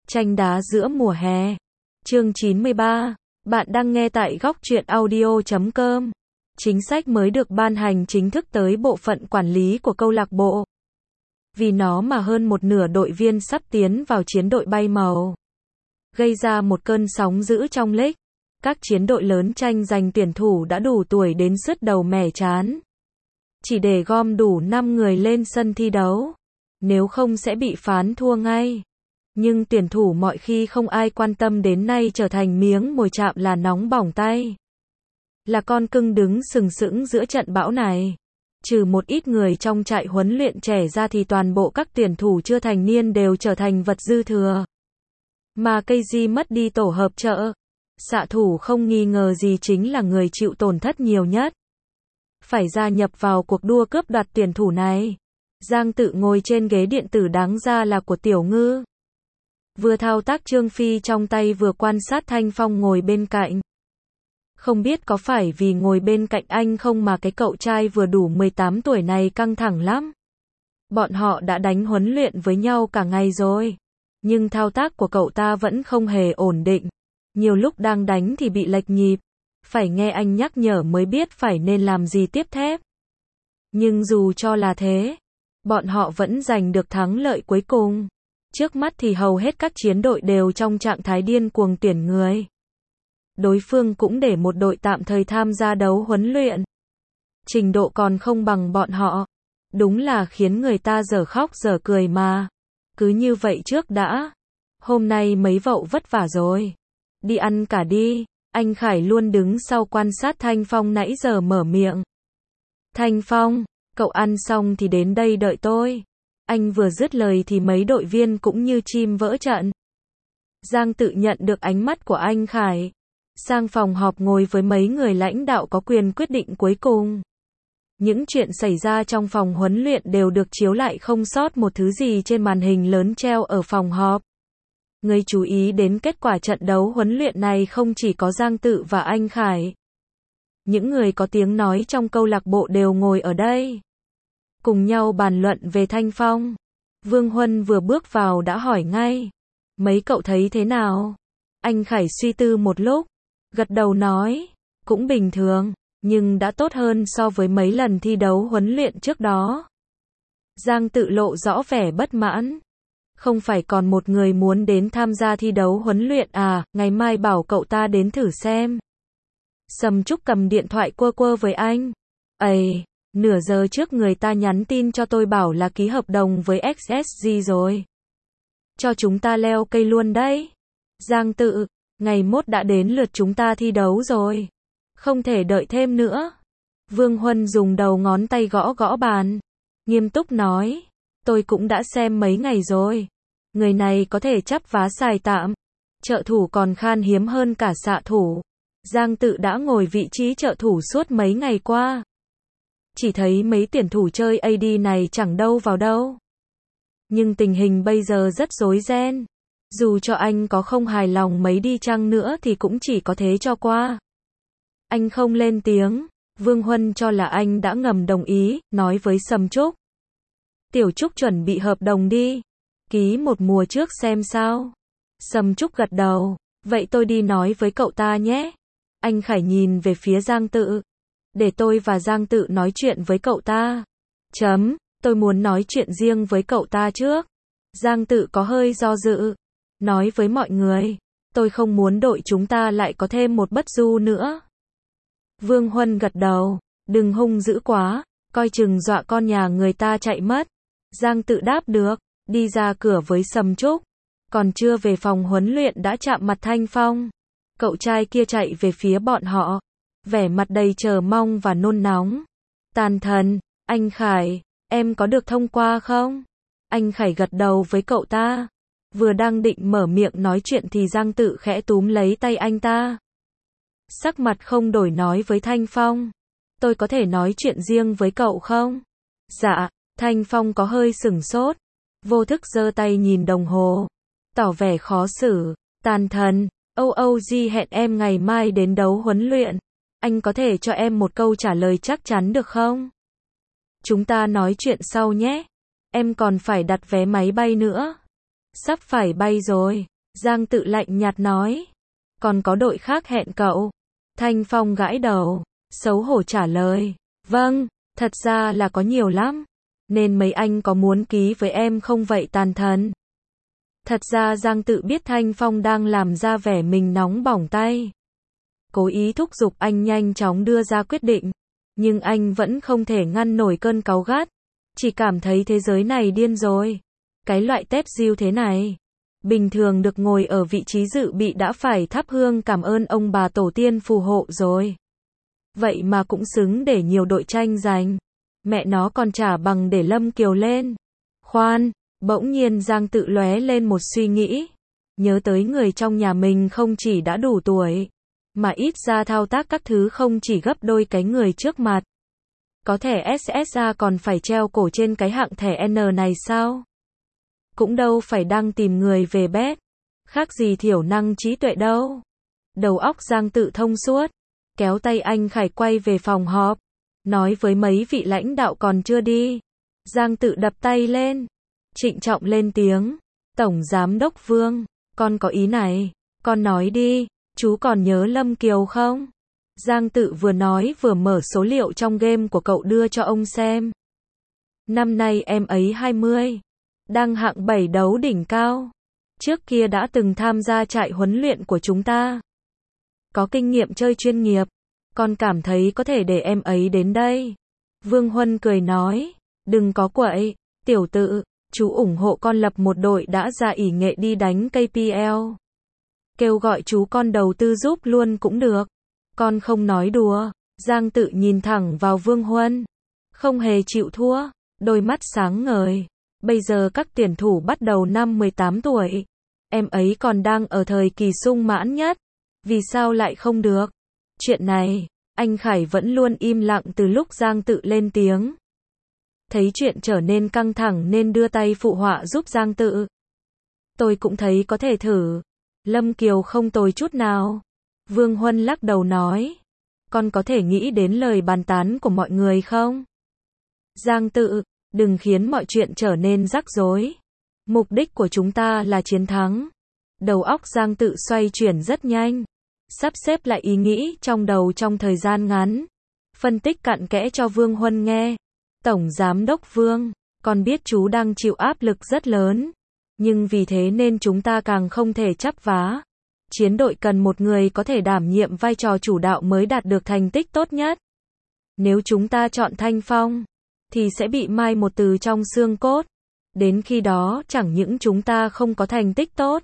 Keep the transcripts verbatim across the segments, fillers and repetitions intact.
Tranh đá giữa mùa hè. Chương chín mươi ba. Bạn đang nghe tại góc truyện audio chấm com. Chính sách mới được ban hành chính thức tới bộ phận quản lý của câu lạc bộ. Vì nó mà hơn một nửa đội viên sắp tiến vào chiến đội bay màu. Gây ra một cơn sóng dữ trong league. Các chiến đội lớn tranh giành tuyển thủ đã đủ tuổi đến sứt đầu mẻ trán. Chỉ để gom đủ năm người lên sân thi đấu. Nếu không sẽ bị phán thua ngay. Nhưng tuyển thủ mọi khi không ai quan tâm đến nay trở thành miếng mồi chạm là nóng bỏng tay. Là con cưng đứng sừng sững giữa trận bão này. Trừ một ít người trong trại huấn luyện trẻ ra thì toàn bộ các tuyển thủ chưa thành niên đều trở thành vật dư thừa. Mà ca giê mất đi tổ hợp trợ. Xạ thủ không nghi ngờ gì chính là người chịu tổn thất nhiều nhất. Phải gia nhập vào cuộc đua cướp đoạt tuyển thủ này. Giang Tự ngồi trên ghế điện tử đáng ra là của Tiểu Ngư. Vừa thao tác Trương Phi trong tay vừa quan sát Thanh Phong ngồi bên cạnh. Không biết có phải vì ngồi bên cạnh anh không mà cái cậu trai vừa đủ mười tám tuổi này căng thẳng lắm. Bọn họ đã đánh huấn luyện với nhau cả ngày rồi. Nhưng thao tác của cậu ta vẫn không hề ổn định. Nhiều lúc đang đánh thì bị lệch nhịp. Phải nghe anh nhắc nhở mới biết phải nên làm gì tiếp theo. Nhưng dù cho là thế, bọn họ vẫn giành được thắng lợi cuối cùng. Trước mắt thì hầu hết các chiến đội đều trong trạng thái điên cuồng tuyển người. Đối phương cũng để một đội tạm thời tham gia đấu huấn luyện. Trình độ còn không bằng bọn họ. Đúng là khiến người ta dở khóc dở cười mà. Cứ như vậy trước đã. Hôm nay mấy vậu vất vả rồi. Đi ăn cả đi. Anh Khải luôn đứng sau quan sát Thanh Phong nãy giờ mở miệng. Thanh Phong, cậu ăn xong thì đến đây đợi tôi. Anh vừa dứt lời thì mấy đội viên cũng như chim vỡ trận. Giang Tự nhận được ánh mắt của anh Khải. Sang phòng họp ngồi với mấy người lãnh đạo có quyền quyết định cuối cùng. Những chuyện xảy ra trong phòng huấn luyện đều được chiếu lại không sót một thứ gì trên màn hình lớn treo ở phòng họp. Người chú ý đến kết quả trận đấu huấn luyện này không chỉ có Giang Tự và anh Khải. Những người có tiếng nói trong câu lạc bộ đều ngồi ở đây. Cùng nhau bàn luận về Thanh Phong. Vương Huân vừa bước vào đã hỏi ngay. Mấy cậu thấy thế nào? Anh Khải suy tư một lúc. Gật đầu nói. Cũng bình thường, nhưng đã tốt hơn so với mấy lần thi đấu huấn luyện trước đó. Giang Tự lộ rõ vẻ bất mãn. Không phải còn một người muốn đến tham gia thi đấu huấn luyện à, ngày mai bảo cậu ta đến thử xem. Sầm Trúc cầm điện thoại quơ quơ với anh. Ây, nửa giờ trước người ta nhắn tin cho tôi bảo là ký hợp đồng với ích ét giê rồi. Cho chúng ta leo cây luôn đấy. Giang Tự, ngày mốt đã đến lượt chúng ta thi đấu rồi. Không thể đợi thêm nữa. Vương Huân dùng đầu ngón tay gõ gõ bàn. Nghiêm túc nói. Tôi cũng đã xem mấy ngày rồi. Người này có thể chắp vá xài tạm. Trợ thủ còn khan hiếm hơn cả xạ thủ. Giang Tự đã ngồi vị trí trợ thủ suốt mấy ngày qua. Chỉ thấy mấy tuyển thủ chơi a đê này chẳng đâu vào đâu. Nhưng tình hình bây giờ rất rối ren. Dù cho anh có không hài lòng mấy đi chăng nữa thì cũng chỉ có thế cho qua. Anh không lên tiếng. Vương Huân cho là anh đã ngầm đồng ý, nói với Sầm Trúc. Tiểu Trúc chuẩn bị hợp đồng đi. Ký một mùa trước xem sao. Sầm Trúc gật đầu. Vậy tôi đi nói với cậu ta nhé. Anh Khải nhìn về phía Giang Tự. Để tôi và Giang Tự nói chuyện với cậu ta. Chấm, tôi muốn nói chuyện riêng với cậu ta trước. Giang Tự có hơi do dự. Nói với mọi người. Tôi không muốn đội chúng ta lại có thêm một bất du nữa. Vương Huân gật đầu. Đừng hung dữ quá. Coi chừng dọa con nhà người ta chạy mất. Giang Tự đáp được. Đi ra cửa với Sầm Trúc. Còn chưa về phòng huấn luyện đã chạm mặt Thanh Phong. Cậu trai kia chạy về phía bọn họ. Vẻ mặt đầy chờ mong và nôn nóng. Tàn thần, anh Khải, em có được thông qua không? Anh Khải gật đầu với cậu ta. Vừa đang định mở miệng nói chuyện thì Giang Tự khẽ túm lấy tay anh ta. Sắc mặt không đổi nói với Thanh Phong. Tôi có thể nói chuyện riêng với cậu không? Dạ, Thanh Phong có hơi sửng sốt. Vô thức giơ tay nhìn đồng hồ. Tỏ vẻ khó xử. Tàn thần, âu âu gi hẹn em ngày mai đến đấu huấn luyện. Anh có thể cho em một câu trả lời chắc chắn được không? Chúng ta nói chuyện sau nhé. Em còn phải đặt vé máy bay nữa. Sắp phải bay rồi. Giang Tự lạnh nhạt nói. Còn có đội khác hẹn cậu. Thanh Phong gãi đầu, xấu hổ trả lời. Vâng, thật ra là có nhiều lắm. Nên mấy anh có muốn ký với em không vậy Tàn Thần? Thật ra Giang Tự biết Thanh Phong đang làm ra vẻ mình nóng bỏng tay. Cố ý thúc giục anh nhanh chóng đưa ra quyết định. Nhưng anh vẫn không thể ngăn nổi cơn cáu gắt. Chỉ cảm thấy thế giới này điên rồi. Cái loại Tết Diêu thế này. Bình thường được ngồi ở vị trí dự bị đã phải thắp hương cảm ơn ông bà tổ tiên phù hộ rồi. Vậy mà cũng xứng để nhiều đội tranh giành. Mẹ nó còn chả bằng để Lâm Kiều lên. Khoan, bỗng nhiên Giang Tự lóe lên một suy nghĩ. Nhớ tới người trong nhà mình không chỉ đã đủ tuổi, mà ít ra thao tác các thứ không chỉ gấp đôi cái người trước mặt. Có thẻ ét ét a còn phải treo cổ trên cái hạng thẻ N này sao? Cũng đâu phải đang tìm người về bét. Khác gì thiểu năng trí tuệ đâu. Đầu óc Giang Tự thông suốt. Kéo tay anh Khải quay về phòng họp. Nói với mấy vị lãnh đạo còn chưa đi. Giang Tự đập tay lên. Trịnh trọng lên tiếng. Tổng Giám đốc Vương, con có ý này. Con nói đi, chú còn nhớ Lâm Kiều không? Giang Tự vừa nói vừa mở số liệu trong game của cậu đưa cho ông xem. Năm nay em ấy hai mươi. Đang hạng bảy đấu đỉnh cao. Trước kia đã từng tham gia trại huấn luyện của chúng ta. Có kinh nghiệm chơi chuyên nghiệp. Con cảm thấy có thể để em ấy đến đây. Vương Huân cười nói. Đừng có quậy, tiểu Tự. Chú ủng hộ con lập một đội đã ra ỷ nghệ đi đánh ca pê lờ. Kêu gọi chú con đầu tư giúp luôn cũng được. Con không nói đùa. Giang Tự nhìn thẳng vào Vương Huân. Không hề chịu thua. Đôi mắt sáng ngời. Bây giờ các tuyển thủ bắt đầu năm mười tám tuổi. Em ấy còn đang ở thời kỳ sung mãn nhất. Vì sao lại không được? Chuyện này, anh Khải vẫn luôn im lặng từ lúc Giang Tự lên tiếng. Thấy chuyện trở nên căng thẳng nên đưa tay phụ họa giúp Giang Tự. Tôi cũng thấy có thể thử. Lâm Kiều không tồi chút nào. Vương Huân lắc đầu nói. Con có thể nghĩ đến lời bàn tán của mọi người không? Giang Tự, đừng khiến mọi chuyện trở nên rắc rối. Mục đích của chúng ta là chiến thắng. Đầu óc Giang Tự xoay chuyển rất nhanh. Sắp xếp lại ý nghĩ trong đầu trong thời gian ngắn. Phân tích cặn kẽ cho Vương Huân nghe. Tổng Giám đốc Vương, con biết chú đang chịu áp lực rất lớn. Nhưng vì thế nên chúng ta càng không thể chắp vá. Chiến đội cần một người có thể đảm nhiệm vai trò chủ đạo mới đạt được thành tích tốt nhất. Nếu chúng ta chọn Thanh Phong, thì sẽ bị mai một từ trong xương cốt. Đến khi đó chẳng những chúng ta không có thành tích tốt,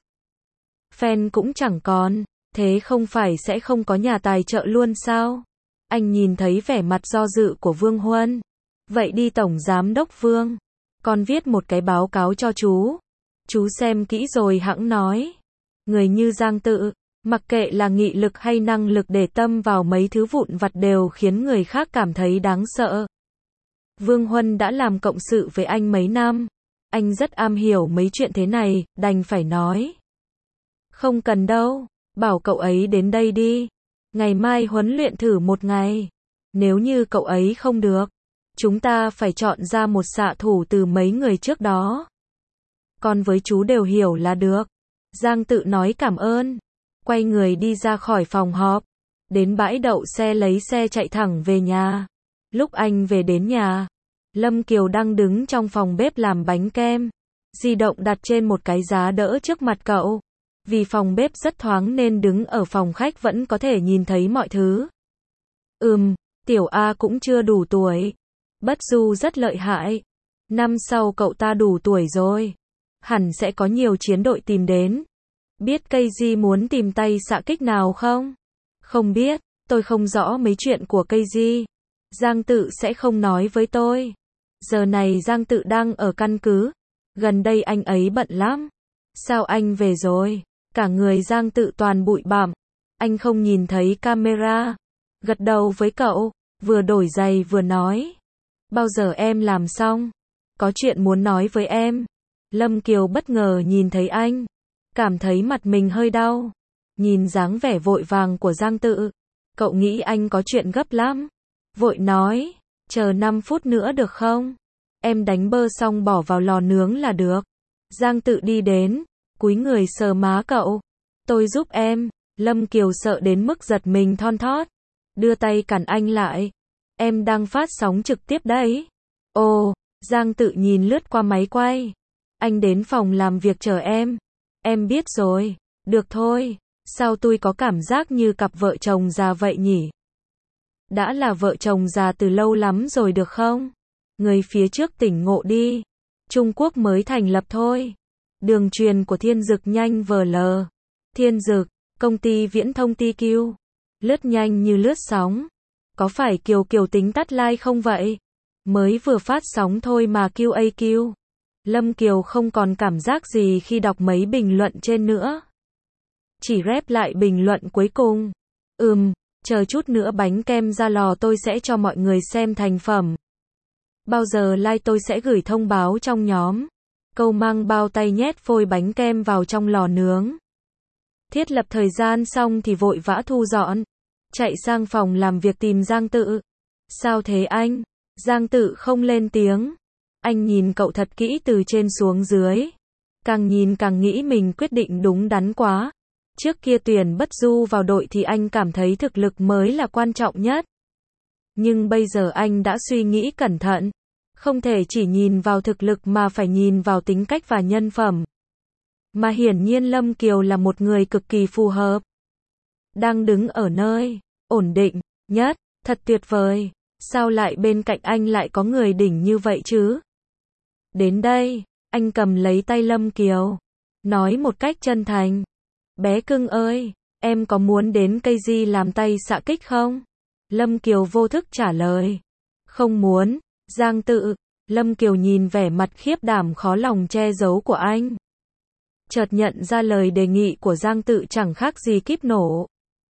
fan cũng chẳng còn, thế không phải sẽ không có nhà tài trợ luôn sao? Anh nhìn thấy vẻ mặt do dự của Vương Huân. Vậy đi Tổng Giám đốc Vương, con viết một cái báo cáo cho chú. Chú xem kỹ rồi hẵng nói. Người như Giang Tự, mặc kệ là nghị lực hay năng lực để tâm vào mấy thứ vụn vặt đều khiến người khác cảm thấy đáng sợ. Vương Huân đã làm cộng sự với anh mấy năm. Anh rất am hiểu mấy chuyện thế này, đành phải nói. Không cần đâu, bảo cậu ấy đến đây đi. Ngày mai huấn luyện thử một ngày. Nếu như cậu ấy không được, chúng ta phải chọn ra một xạ thủ từ mấy người trước đó. Con với chú đều hiểu là được. Giang Tự nói cảm ơn. Quay người đi ra khỏi phòng họp. Đến bãi đậu xe lấy xe chạy thẳng về nhà. Lúc anh về đến nhà, Lâm Kiều đang đứng trong phòng bếp làm bánh kem. Di động đặt trên một cái giá đỡ trước mặt cậu. Vì phòng bếp rất thoáng nên đứng ở phòng khách vẫn có thể nhìn thấy mọi thứ. Ừm, Tiểu A cũng chưa đủ tuổi. Bất Du rất lợi hại. Năm sau cậu ta đủ tuổi rồi. Hẳn sẽ có nhiều chiến đội tìm đến. Biết cây Di muốn tìm tay xạ kích nào không? Không biết, tôi không rõ mấy chuyện của cây Di. Giang Tự sẽ không nói với tôi. Giờ này Giang Tự đang ở căn cứ. Gần đây anh ấy bận lắm. Sao anh về rồi? Cả người Giang Tự toàn bụi bặm. Anh không nhìn thấy camera. Gật đầu với cậu, vừa đổi giày vừa nói. Bao giờ em làm xong? Có chuyện muốn nói với em. Lâm Kiều bất ngờ nhìn thấy anh. Cảm thấy mặt mình hơi đau. Nhìn dáng vẻ vội vàng của Giang Tự. Cậu nghĩ anh có chuyện gấp lắm. Vội nói, chờ năm phút nữa được không? Em đánh bơ xong bỏ vào lò nướng là được. Giang Tự đi đến, cúi cúi người sờ má cậu. Tôi giúp em. Lâm Kiều sợ đến mức giật mình thon thót. Đưa tay cản anh lại. Em đang phát sóng trực tiếp đấy. Ồ, Giang Tự nhìn lướt qua máy quay. Anh đến phòng làm việc chờ em. Em biết rồi. Được thôi. Sao tôi có cảm giác như cặp vợ chồng già vậy nhỉ? Đã là vợ chồng già từ lâu lắm rồi được không? Người phía trước tỉnh ngộ đi. Trung Quốc mới thành lập thôi. Đường truyền của Thiên Dực nhanh vờ lờ. Thiên Dực, công ty viễn thông tê quy. Lướt nhanh như lướt sóng. Có phải Kiều Kiều tính tắt like không vậy? Mới vừa phát sóng thôi mà quy a quy. Lâm Kiều không còn cảm giác gì khi đọc mấy bình luận trên nữa. Chỉ rep lại bình luận cuối cùng. Ừm, chờ chút nữa bánh kem ra lò tôi sẽ cho mọi người xem thành phẩm. Bao giờ like tôi sẽ gửi thông báo trong nhóm. Câu mang bao tay nhét phôi bánh kem vào trong lò nướng. Thiết lập thời gian xong thì vội vã thu dọn. Chạy sang phòng làm việc tìm Giang Tự. Sao thế anh? Giang Tự không lên tiếng. Anh nhìn cậu thật kỹ từ trên xuống dưới. Càng nhìn càng nghĩ mình quyết định đúng đắn quá. Trước kia tuyển Bất Du vào đội thì anh cảm thấy thực lực mới là quan trọng nhất. Nhưng bây giờ anh đã suy nghĩ cẩn thận. Không thể chỉ nhìn vào thực lực mà phải nhìn vào tính cách và nhân phẩm. Mà hiển nhiên Lâm Kiều là một người cực kỳ phù hợp. Đang đứng ở nơi ổn định nhất, thật tuyệt vời. Sao lại bên cạnh anh lại có người đỉnh như vậy chứ? Đến đây, anh cầm lấy tay Lâm Kiều. Nói một cách chân thành. Bé cưng ơi, em có muốn đến cây di làm tay xạ kích không? Lâm Kiều vô thức trả lời. Không muốn. Giang Tự. Lâm Kiều nhìn vẻ mặt khiếp đảm khó lòng che giấu của anh. Chợt nhận ra lời đề nghị của Giang Tự chẳng khác gì kíp nổ.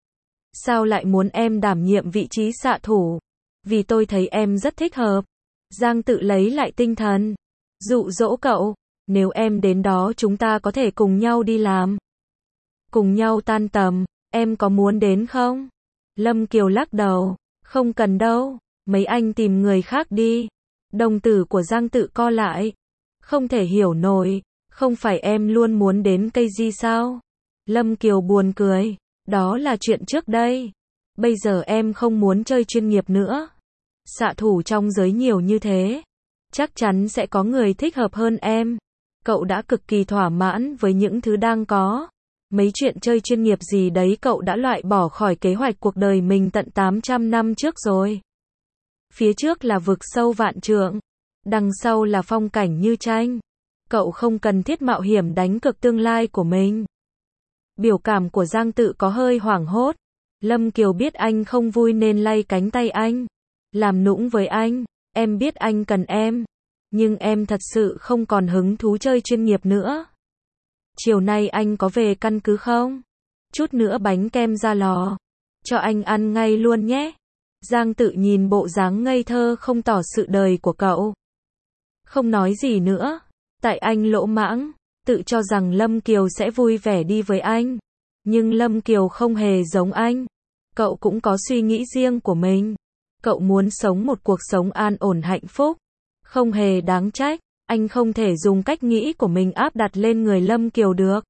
Sao lại muốn em đảm nhiệm vị trí xạ thủ? Vì tôi thấy em rất thích hợp. Giang Tự lấy lại tinh thần. Dụ dỗ cậu. Nếu em đến đó chúng ta có thể cùng nhau đi làm. Cùng nhau tan tầm. Em có muốn đến không? Lâm Kiều lắc đầu. Không cần đâu. Mấy anh tìm người khác đi. Đồng tử của Giang Tự co lại. Không thể hiểu nổi. Không phải em luôn muốn đến cây di sao? Lâm Kiều buồn cười. Đó là chuyện trước đây. Bây giờ em không muốn chơi chuyên nghiệp nữa. Xạ thủ trong giới nhiều như thế. Chắc chắn sẽ có người thích hợp hơn em. Cậu đã cực kỳ thỏa mãn với những thứ đang có. Mấy chuyện chơi chuyên nghiệp gì đấy cậu đã loại bỏ khỏi kế hoạch cuộc đời mình tận tám trăm năm trước rồi. Phía trước là vực sâu vạn trượng. Đằng sau là phong cảnh như tranh. Cậu không cần thiết mạo hiểm đánh cược tương lai của mình. Biểu cảm của Giang Tự có hơi hoảng hốt. Lâm Kiều biết anh không vui nên lay cánh tay anh. Làm nũng với anh. Em biết anh cần em. Nhưng em thật sự không còn hứng thú chơi chuyên nghiệp nữa. Chiều nay anh có về căn cứ không? Chút nữa bánh kem ra lò. Cho anh ăn ngay luôn nhé. Giang Tự nhìn bộ dáng ngây thơ không tỏ sự đời của cậu. Không nói gì nữa. Tại anh lỗ mãng. Tự cho rằng Lâm Kiều sẽ vui vẻ đi với anh. Nhưng Lâm Kiều không hề giống anh. Cậu cũng có suy nghĩ riêng của mình. Cậu muốn sống một cuộc sống an ổn hạnh phúc. Không hề đáng trách. Anh không thể dùng cách nghĩ của mình áp đặt lên người Lâm Kiều được.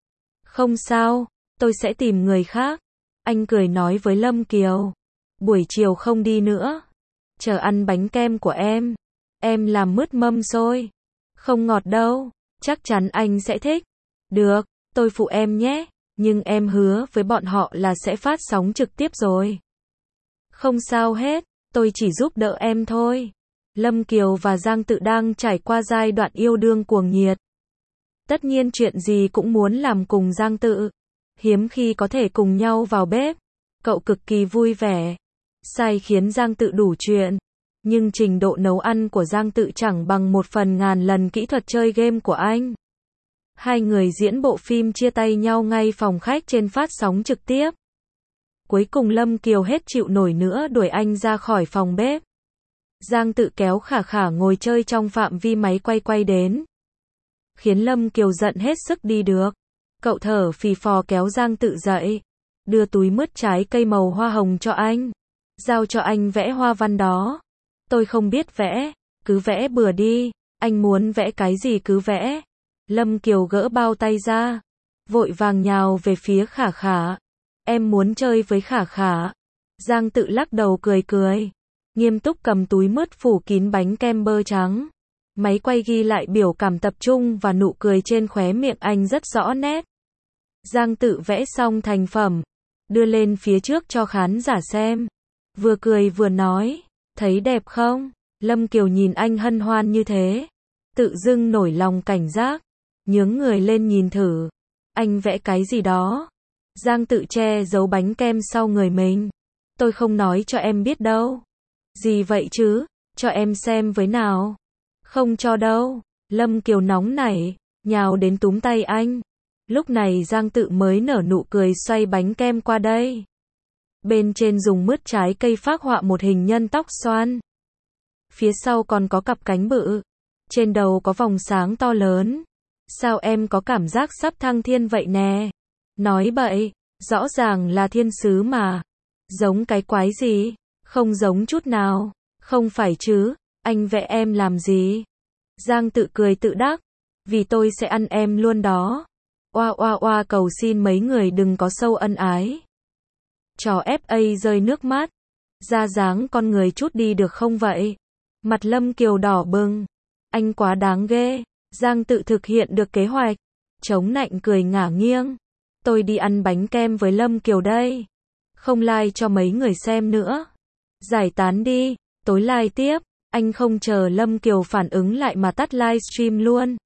Không sao. Tôi sẽ tìm người khác. Anh cười nói với Lâm Kiều. Buổi chiều không đi nữa. Chờ ăn bánh kem của em. Em làm mứt mâm xôi. Không ngọt đâu. Chắc chắn anh sẽ thích. Được, tôi phụ em nhé. Nhưng em hứa với bọn họ là sẽ phát sóng trực tiếp rồi. Không sao hết. Tôi chỉ giúp đỡ em thôi. Lâm Kiều và Giang Tự đang trải qua giai đoạn yêu đương cuồng nhiệt. Tất nhiên chuyện gì cũng muốn làm cùng Giang Tự. Hiếm khi có thể cùng nhau vào bếp. Cậu cực kỳ vui vẻ. Sai khiến Giang Tự đủ chuyện. Nhưng trình độ nấu ăn của Giang Tự chẳng bằng một phần ngàn lần kỹ thuật chơi game của anh. Hai người diễn bộ phim chia tay nhau ngay phòng khách trên phát sóng trực tiếp. Cuối cùng Lâm Kiều hết chịu nổi nữa đuổi anh ra khỏi phòng bếp. Giang Tự kéo Khả Khả ngồi chơi trong phạm vi máy quay quay đến. Khiến Lâm Kiều giận hết sức đi được. Cậu thở phì phò kéo Giang Tự dậy. Đưa túi mứt trái cây màu hoa hồng cho anh. Giao cho anh vẽ hoa văn đó. Tôi không biết vẽ. Cứ vẽ bừa đi. Anh muốn vẽ cái gì cứ vẽ. Lâm Kiều gỡ bao tay ra, vội vàng nhào về phía Khả Khả. Em muốn chơi với Khả Khả. Giang Tự lắc đầu cười cười, nghiêm túc cầm túi mứt phủ kín bánh kem bơ trắng. Máy quay ghi lại biểu cảm tập trung và nụ cười trên khóe miệng anh rất rõ nét. Giang Tự vẽ xong thành phẩm, đưa lên phía trước cho khán giả xem. Vừa cười vừa nói, thấy đẹp không? Lâm Kiều nhìn anh hân hoan như thế, tự dưng nổi lòng cảnh giác, nhướng người lên nhìn thử. Anh vẽ cái gì đó? Giang Tự che giấu bánh kem sau người mình. Tôi không nói cho em biết đâu. Gì vậy chứ? Cho em xem với nào. Không cho đâu. Lâm Kiều nóng nảy, nhào đến túm tay anh. Lúc này Giang Tự mới nở nụ cười xoay bánh kem qua đây. Bên trên dùng mứt trái cây phác họa một hình nhân tóc xoăn. Phía sau còn có cặp cánh bự. Trên đầu có vòng sáng to lớn. Sao em có cảm giác sắp thăng thiên vậy nè? Nói bậy, rõ ràng là thiên sứ mà. Giống cái quái gì? Không giống chút nào. Không phải chứ, anh vẽ em làm gì? Giang Tự cười tự đắc. Vì tôi sẽ ăn em luôn đó. Oa oa oa, cầu xin mấy người đừng có sâu ân ái. Trò ép a rơi nước mắt. Ra dáng con người chút đi được không vậy? Mặt Lâm Kiều đỏ bừng. Anh quá đáng ghê. Giang Tự thực hiện được kế hoạch. Chống nạnh cười ngả nghiêng. Tôi đi ăn bánh kem với Lâm Kiều đây. Không like cho mấy người xem nữa. Giải tán đi, tối like tiếp. Anh không chờ Lâm Kiều phản ứng lại mà tắt livestream luôn.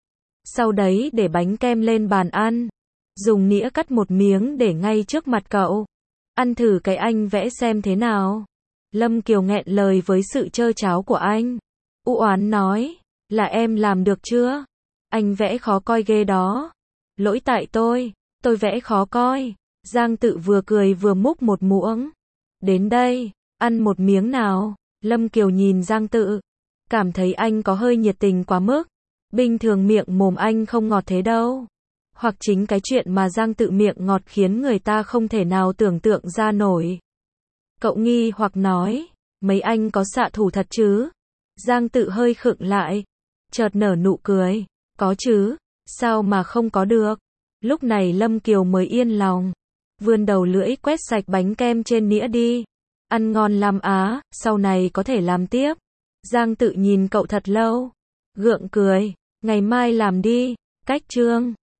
Sau đấy để bánh kem lên bàn ăn. Dùng nĩa cắt một miếng để ngay trước mặt cậu. Ăn thử cái anh vẽ xem thế nào. Lâm Kiều nghẹn lời với sự trơ tráo của anh. U oán nói, là em làm được chưa? Anh vẽ khó coi ghê đó. Lỗi tại tôi, tôi vẽ khó coi. Giang Tự vừa cười vừa múc một muỗng. Đến đây, ăn một miếng nào. Lâm Kiều nhìn Giang Tự, cảm thấy anh có hơi nhiệt tình quá mức. Bình thường miệng mồm anh không ngọt thế đâu. Hoặc chính cái chuyện mà Giang Tự miệng ngọt khiến người ta không thể nào tưởng tượng ra nổi. Cậu nghi hoặc nói, mấy anh có xạ thủ thật chứ? Giang Tự hơi khựng lại, chợt nở nụ cười, có chứ, sao mà không có được. Lúc này Lâm Kiều mới yên lòng, vươn đầu lưỡi quét sạch bánh kem trên nĩa đi. Ăn ngon lắm á, sau này có thể làm tiếp. Giang Tự nhìn cậu thật lâu, gượng cười, ngày mai làm đi. Cách chương